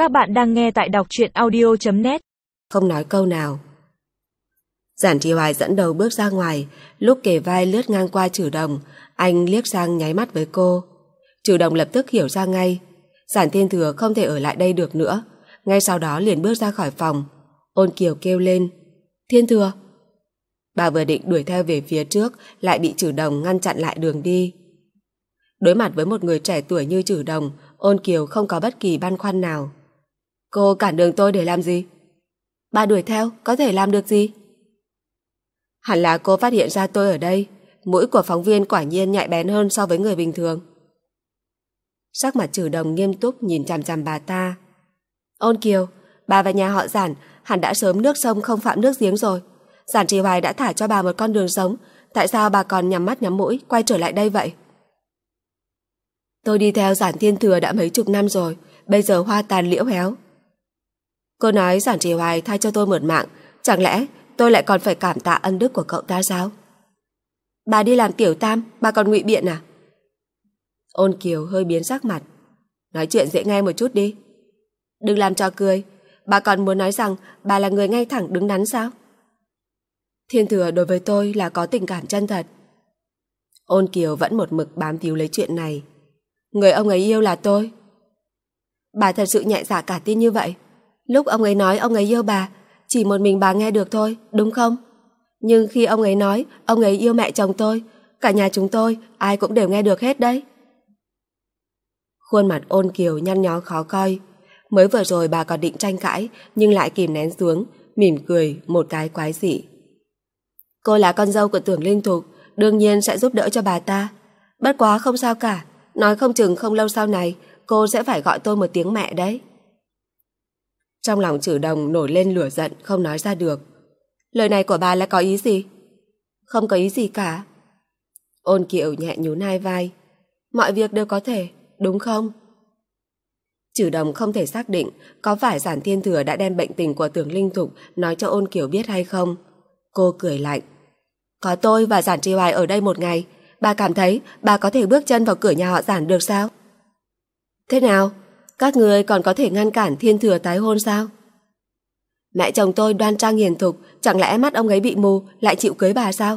Các bạn đang nghe tại đọc truyện audio.net. Không nói câu nào. Giản Trì Hoài dẫn đầu bước ra ngoài, lúc kề vai lướt ngang qua Trử Đồng, anh liếc sang nháy mắt với cô. Trử Đồng lập tức hiểu ra ngay, Giản Thiên Thừa không thể ở lại đây được nữa, ngay sau đó liền bước ra khỏi phòng. Ôn Kiều kêu lên, Thiên Thừa. Bà vừa định đuổi theo về phía trước, lại bị Trử Đồng ngăn chặn lại đường đi. Đối mặt với một người trẻ tuổi như Trử Đồng, Ôn Kiều không có bất kỳ băn khoăn nào. Cô cản đường tôi để làm gì? Bà đuổi theo, có thể làm được gì? Hẳn là cô phát hiện ra tôi ở đây. Mũi của phóng viên quả nhiên nhạy bén hơn so với người bình thường. Sắc mặt Trử Đồng nghiêm túc nhìn chằm chằm bà ta. Ôn Kiều, bà và nhà họ Giản hẳn đã sớm nước sông không phạm nước giếng rồi. Giản Trì Hoài đã thả cho bà một con đường sống, tại sao bà còn nhắm mắt nhắm mũi quay trở lại đây vậy? Tôi đi theo Giản Thiên Thừa đã mấy chục năm rồi, bây giờ hoa tàn liễu héo. Cô nói Giản Trì Hoài thay cho tôi một mạng, chẳng lẽ tôi lại còn phải cảm tạ ân đức của cậu ta sao? Bà đi làm tiểu tam, bà còn ngụy biện à? Ôn Kiều hơi biến sắc mặt. Nói chuyện dễ nghe một chút đi. Đừng làm trò cười, bà còn muốn nói rằng bà là người ngay thẳng đứng đắn sao? Thiên Thừa đối với tôi là có tình cảm chân thật. Ôn Kiều vẫn một mực bám víu lấy chuyện này. Người ông ấy yêu là tôi. Bà thật sự nhẹ dạ cả tin như vậy? Lúc ông ấy nói ông ấy yêu bà, chỉ một mình bà nghe được thôi, đúng không? Nhưng khi ông ấy nói ông ấy yêu mẹ chồng tôi, cả nhà chúng tôi ai cũng đều nghe được hết đấy. Khuôn mặt Ôn Kiều nhăn nhó khó coi. Mới vừa rồi bà còn định tranh cãi, nhưng lại kìm nén xuống, mỉm cười một cái quái dị. Cô là con dâu của Tưởng Linh Thục, đương nhiên sẽ giúp đỡ cho bà ta. Bất quá không sao cả, nói không chừng không lâu sau này cô sẽ phải gọi tôi một tiếng mẹ đấy. Trong lòng Trử Đồng nổi lên lửa giận không nói ra được. Lời này của bà là có ý gì? Không có ý gì cả. Ôn Kiều nhẹ nhún hai vai. Mọi việc đều có thể, đúng không? Trử Đồng không thể xác định có phải Giản Thiên Thừa đã đem bệnh tình của Tưởng Linh Thục nói cho Ôn Kiều biết hay không. Cô cười lạnh. Có tôi và Giản Trì Hoài ở đây một ngày, bà cảm thấy bà có thể bước chân vào cửa nhà họ Giản được sao? Thế nào? Các người còn có thể ngăn cản Thiên Thừa tái hôn sao? Mẹ chồng tôi đoan trang hiền thục, chẳng lẽ mắt ông ấy bị mù lại chịu cưới bà sao?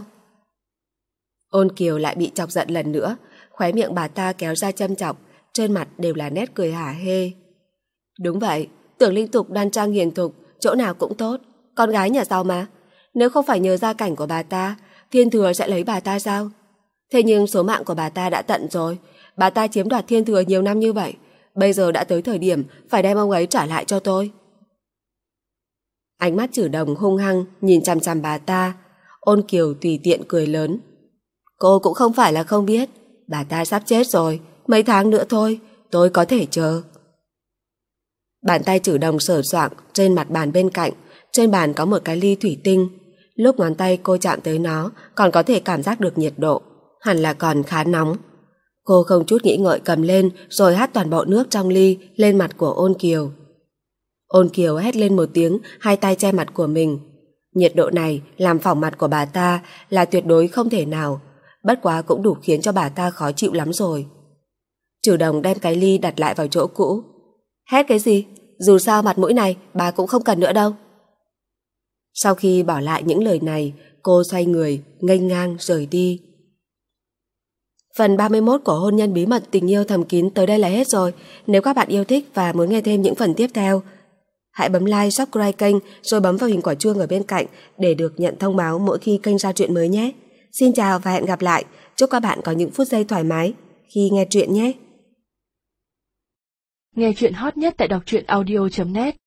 Ôn Kiều lại bị chọc giận lần nữa, khóe miệng bà ta kéo ra châm chọc, trên mặt đều là nét cười hả hê. Đúng vậy, Tưởng Linh Thục đoan trang hiền thục, chỗ nào cũng tốt, con gái nhà giàu mà. Nếu không phải nhờ gia cảnh của bà ta, Thiên Thừa sẽ lấy bà ta sao? Thế nhưng số mạng của bà ta đã tận rồi, bà ta chiếm đoạt Thiên Thừa nhiều năm như vậy, bây giờ đã tới thời điểm phải đem ông ấy trả lại cho tôi. Ánh mắt Trử Đồng hung hăng nhìn chằm chằm bà ta. Ôn Kiều tùy tiện cười lớn. Cô cũng không phải là không biết, bà ta sắp chết rồi, mấy tháng nữa thôi, tôi có thể chờ. Bàn tay Trử Đồng sờ soạng trên mặt bàn bên cạnh, trên bàn có một cái ly thủy tinh. Lúc ngón tay cô chạm tới nó, còn có thể cảm giác được nhiệt độ, hẳn là còn khá nóng. Cô không chút nghĩ ngợi cầm lên rồi hắt toàn bộ nước trong ly lên mặt của Ôn Kiều. Ôn Kiều hét lên một tiếng, hai tay che mặt của mình. Nhiệt độ này làm phỏng mặt của bà ta là tuyệt đối không thể nào, bất quá cũng đủ khiến cho bà ta khó chịu lắm rồi. Trử Đồng đem cái ly đặt lại vào chỗ cũ. Hét cái gì? Dù sao mặt mũi này bà cũng không cần nữa đâu. Sau khi bỏ lại những lời này, cô xoay người, nghênh ngang rời đi. Phần 31 của Hôn nhân bí mật tình yêu thầm kín tới đây là hết rồi. Nếu các bạn yêu thích và muốn nghe thêm những phần tiếp theo, hãy bấm like, subscribe kênh rồi bấm vào hình quả chuông ở bên cạnh để được nhận thông báo mỗi khi kênh ra truyện mới nhé. Xin chào và hẹn gặp lại. Chúc các bạn có những phút giây thoải mái khi nghe truyện nhé. Nghe truyện hot nhất tại đọc truyện audio.net.